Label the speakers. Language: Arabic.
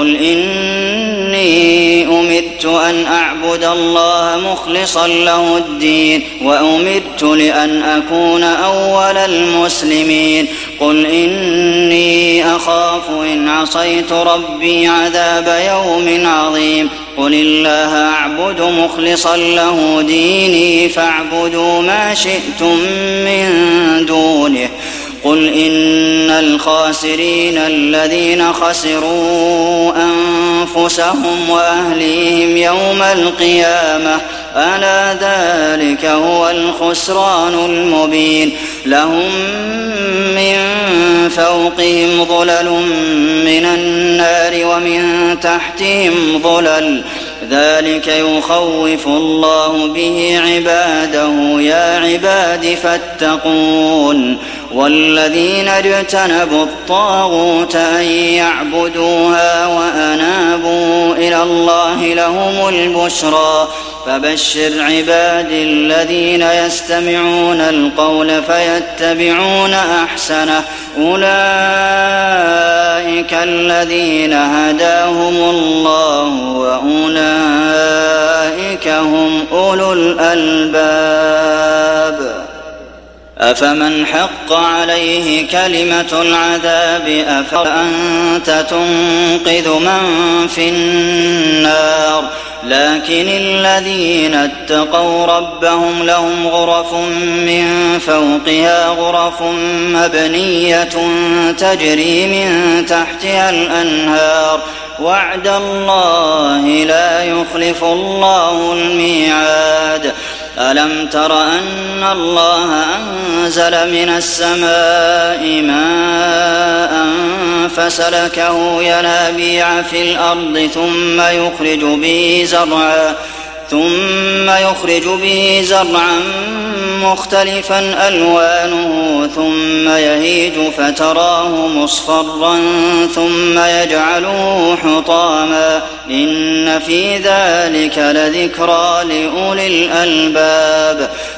Speaker 1: قل إني أمرت أن أعبد الله مخلصا له الدين وأمرت لأن أكون أول المسلمين قل إني أخاف إن عصيت ربي عذاب يوم عظيم قل الله أعبد مخلصا له ديني فاعبدوا ما شئتم من دونه قل إن الخاسرين الذين خسروا أنفسهم وأهليهم يوم القيامة ألا ذلك هو الخسران المبين لهم من فوقهم ظلل من النار ومن تحتهم ظلل ذلك يخوف الله به عباده يا عباد فاتقون والذين اجتنبوا الطاغوت أن يعبدوها وأنابوا إلى الله لهم البشرى فبشر عبادي الذين يستمعون القول فيتبعون أحسنه أولئك الذين هداهم الله وأولئك هم أولو الألباب أفمن حق عليه كلمة العذاب أفأنت تنقذ من في النار لكن الذين اتقوا ربهم لهم غرف من فوقها غرف مبنية تجري من تحتها الأنهار وعد الله لا يخلف الله الميعاد ألم تر أن الله أنزل من السماء ماء فسلكه ينابيع في الأرض ثم يخرج به زرعا مختلفا ألوانه ثم يهيج فتراه مصفرا ثم يجعله حطاما إن في ذلك لذكرى لأولي الألباب